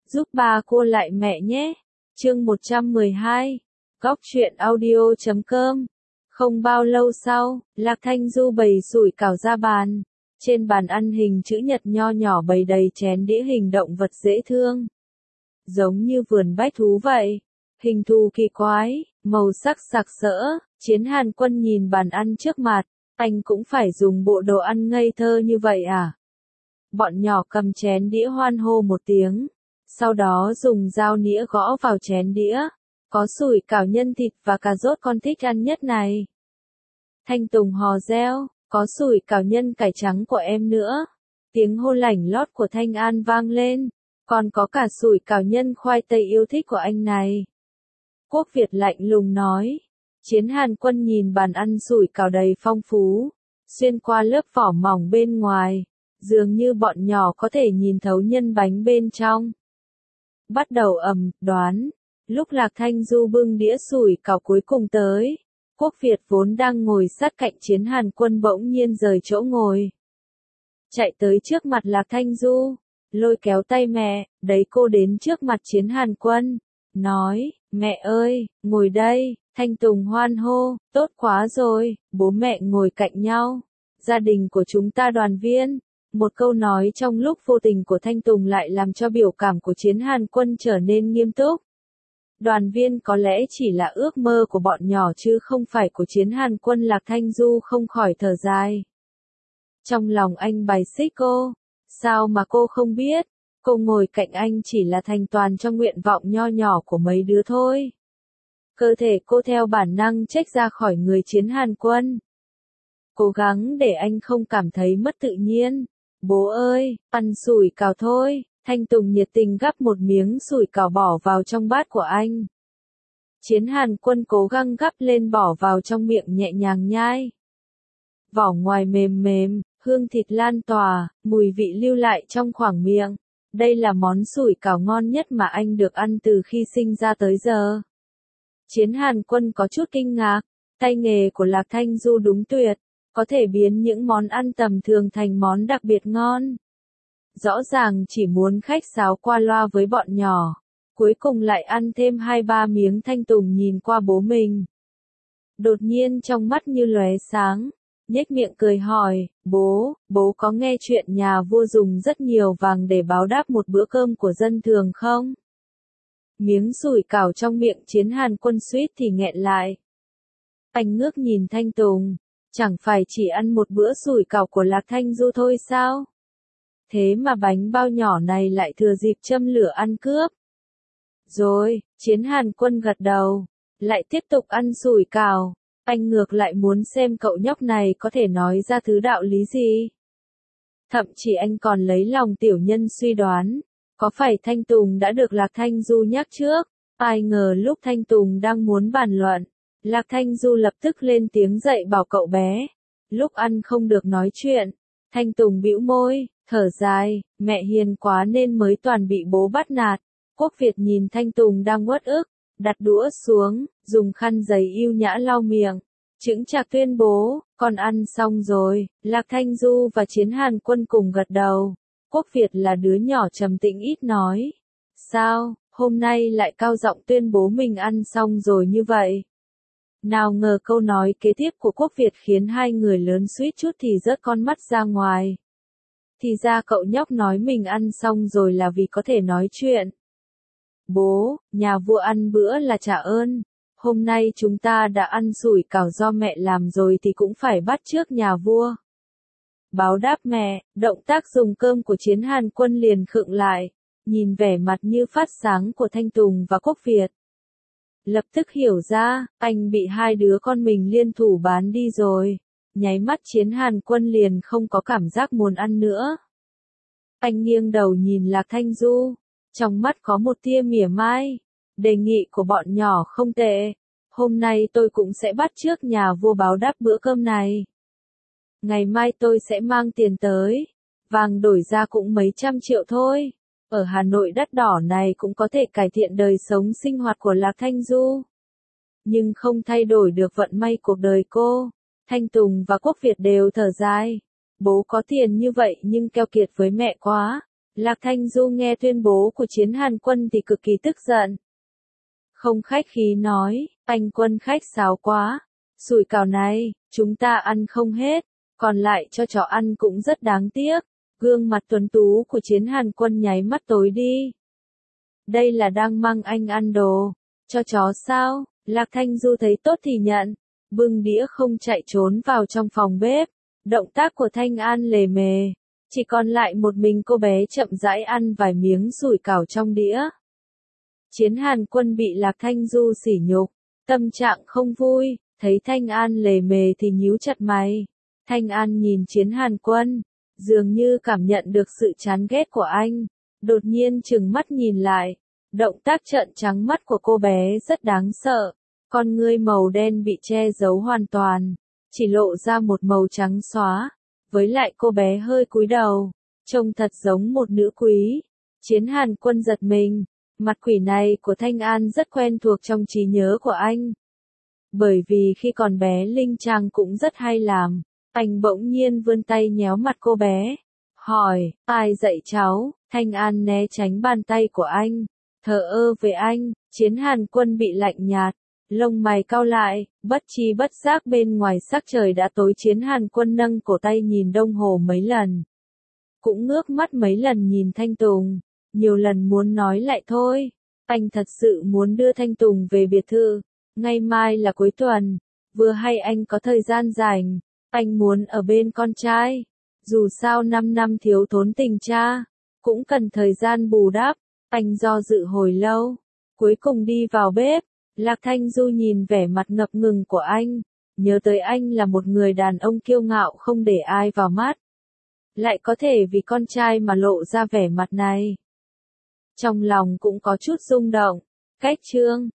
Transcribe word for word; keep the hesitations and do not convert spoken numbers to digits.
giúp ba cô lại mẹ nhé. Chương một trăm mười hai. Góc truyện audio chấm com. Không bao lâu sau, Lạc Thanh Du bày sủi cảo ra bàn. Trên bàn ăn hình chữ nhật nho nhỏ bày đầy chén đĩa hình động vật dễ thương. Giống như vườn bách thú vậy. Hình thù kỳ quái, màu sắc sặc sỡ. Chiến Hàn Quân nhìn bàn ăn trước mặt. Anh cũng phải dùng bộ đồ ăn ngây thơ như vậy à? Bọn nhỏ cầm chén đĩa hoan hô một tiếng. Sau đó dùng dao nĩa gõ vào chén đĩa. Có sủi cảo nhân thịt và cà rốt con thích ăn nhất này. Thanh Tùng hò reo, có sủi cảo nhân cải trắng của em nữa. Tiếng hô lảnh lót của Thanh An vang lên. Còn có cả sủi cảo nhân khoai tây yêu thích của anh này. Quốc Việt lạnh lùng nói. Chiến Hàn Quân nhìn bàn ăn sủi cảo đầy phong phú. Xuyên qua lớp vỏ mỏng bên ngoài. Dường như bọn nhỏ có thể nhìn thấu nhân bánh bên trong. Bắt đầu ầm, đoán. Lúc Lạc Thanh Du bưng đĩa sủi cảo cuối cùng tới. Quốc Việt vốn đang ngồi sát cạnh Chiến Hàn Quân bỗng nhiên rời chỗ ngồi. Chạy tới trước mặt Lạc Thanh Du. Lôi kéo tay mẹ, đấy cô đến trước mặt Chiến Hàn Quân. Nói, mẹ ơi, ngồi đây. Thanh Tùng hoan hô, tốt quá rồi, bố mẹ ngồi cạnh nhau. Gia đình của chúng ta đoàn viên. Một câu nói trong lúc vô tình của Thanh Tùng lại làm cho biểu cảm của Chiến Hàn Quân trở nên nghiêm túc. Đoàn viên có lẽ chỉ là ước mơ của bọn nhỏ chứ không phải của Chiến Hàn Quân. Lạc Thanh Du không khỏi thở dài. Trong lòng anh bài xích cô. Sao mà cô không biết? Cô ngồi cạnh anh chỉ là thành toàn cho nguyện vọng nho nhỏ của mấy đứa thôi. Cơ thể cô theo bản năng chếch ra khỏi người Chiến Hàn Quân. Cố gắng để anh không cảm thấy mất tự nhiên. Bố ơi, ăn sủi cảo thôi. Thanh Tùng nhiệt tình gắp một miếng sủi cảo bỏ vào trong bát của anh. Chiến Hàn Quân cố gắng gắp lên bỏ vào trong miệng nhẹ nhàng nhai. Vỏ ngoài mềm mềm, hương thịt lan tỏa, mùi vị lưu lại trong khoang miệng. Đây là món sủi cảo ngon nhất mà anh được ăn từ khi sinh ra tới giờ. Chiến Hàn Quân có chút kinh ngạc, tay nghề của Lạc Thanh Du đúng tuyệt, có thể biến những món ăn tầm thường thành món đặc biệt ngon. Rõ ràng chỉ muốn khách sáo qua loa với bọn nhỏ, cuối cùng lại ăn thêm hai ba miếng. Thanh Tùng nhìn qua bố mình. Đột nhiên trong mắt như lóe sáng, nhếch miệng cười hỏi, bố, bố có nghe chuyện nhà vua dùng rất nhiều vàng để báo đáp một bữa cơm của dân thường không? Miếng sủi cảo trong miệng Chiến Hàn Quân suýt thì nghẹn lại. Anh ngước nhìn Thanh Tùng, chẳng phải chỉ ăn một bữa sủi cảo của Lạc Thanh Du thôi sao? Thế mà bánh bao nhỏ này lại thừa dịp châm lửa ăn cướp. Rồi, Chiến Hàn Quân gật đầu, lại tiếp tục ăn sủi cảo. Anh ngược lại muốn xem cậu nhóc này có thể nói ra thứ đạo lý gì. Thậm chí anh còn lấy lòng tiểu nhân suy đoán. Có phải Thanh Tùng đã được Lạc Thanh Du nhắc trước? Ai ngờ lúc Thanh Tùng đang muốn bàn luận, Lạc Thanh Du lập tức lên tiếng dạy bảo cậu bé. Lúc ăn không được nói chuyện. Thanh Tùng bĩu môi, thở dài, mẹ hiền quá nên mới toàn bị bố bắt nạt. Quốc Việt nhìn Thanh Tùng đang uất ức, đặt đũa xuống, dùng khăn giấy yêu nhã lau miệng. Chững chạc tuyên bố, con ăn xong rồi. Lạc Thanh Du và Chiến Hàn Quân cùng gật đầu. Quốc Việt là đứa nhỏ trầm tĩnh ít nói. Sao, hôm nay lại cao giọng tuyên bố mình ăn xong rồi như vậy? Nào ngờ câu nói kế tiếp của Quốc Việt khiến hai người lớn suýt chút thì rớt con mắt ra ngoài. Thì ra cậu nhóc nói mình ăn xong rồi là vì có thể nói chuyện. Bố, nhà vua ăn bữa là trả ơn. Hôm nay chúng ta đã ăn sủi cảo do mẹ làm rồi thì cũng phải bắt chước nhà vua. Báo đáp mẹ, động tác dùng cơm của Chiến Hàn Quân liền khựng lại, nhìn vẻ mặt như phát sáng của Thanh Tùng và Quốc Việt. Lập tức hiểu ra, anh bị hai đứa con mình liên thủ bán đi rồi. Nháy mắt Chiến Hàn Quân liền không có cảm giác muốn ăn nữa. Anh nghiêng đầu nhìn Lạc Thanh Du, trong mắt có một tia mỉa mai. Đề nghị của bọn nhỏ không tệ. Hôm nay tôi cũng sẽ bắt chước nhà vua báo đáp bữa cơm này. Ngày mai tôi sẽ mang tiền tới. Vàng đổi ra cũng mấy trăm triệu thôi. Ở Hà Nội đắt đỏ này cũng có thể cải thiện đời sống sinh hoạt của Lạc Thanh Du. Nhưng không thay đổi được vận may cuộc đời cô. Thanh Tùng và Quốc Việt đều thở dài. Bố có tiền như vậy nhưng keo kiệt với mẹ quá. Lạc Thanh Du nghe tuyên bố của Chiến Hàn Quân thì cực kỳ tức giận. Không khách khí nói, anh Quân khách sáo quá, sủi cảo này, chúng ta ăn không hết, còn lại cho chó ăn cũng rất đáng tiếc. Gương mặt tuấn tú của Chiến Hàn Quân nháy mắt tối đi. Đây là đang mang anh ăn đồ, cho chó sao? Lạc Thanh Du thấy tốt thì nhận, bưng đĩa không chạy trốn vào trong phòng bếp. Động tác của Thanh An lề mề, chỉ còn lại một mình cô bé chậm rãi ăn vài miếng sủi cảo trong đĩa. Chiến Hàn Quân bị Lạc Thanh Du sỉ nhục, tâm trạng không vui, thấy Thanh An lề mề thì nhíu chặt mày. Thanh An nhìn Chiến Hàn Quân, dường như cảm nhận được sự chán ghét của anh, đột nhiên trừng mắt nhìn lại. Động tác trợn trắng mắt của cô bé rất đáng sợ, con ngươi màu đen bị che giấu hoàn toàn, chỉ lộ ra một màu trắng xóa, với lại cô bé hơi cúi đầu, trông thật giống một nữ quý. Chiến Hàn Quân giật mình, mặt quỷ này của Thanh An rất quen thuộc trong trí nhớ của anh. Bởi vì khi còn bé Linh Trang cũng rất hay làm, anh bỗng nhiên vươn tay nhéo mặt cô bé, hỏi, ai dạy cháu? Thanh An né tránh bàn tay của anh, thờ ơ với anh. Chiến Hàn Quân bị lạnh nhạt, lông mày cau lại, bất chi bất giác bên ngoài sắc trời đã tối. Chiến Hàn Quân nâng cổ tay nhìn đồng hồ mấy lần, cũng ngước mắt mấy lần nhìn Thanh Tùng, nhiều lần muốn nói lại thôi. Anh thật sự muốn đưa Thanh Tùng về biệt thự, ngày mai là cuối tuần, vừa hay anh có thời gian rảnh, anh muốn ở bên con trai, dù sao năm năm thiếu thốn tình cha, cũng cần thời gian bù đắp. Anh do dự hồi lâu, cuối cùng đi vào bếp. Lạc Thanh Du nhìn vẻ mặt ngập ngừng của anh, nhớ tới anh là một người đàn ông kiêu ngạo không để ai vào mắt, lại có thể vì con trai mà lộ ra vẻ mặt này. Trong lòng cũng có chút rung động. Cách chương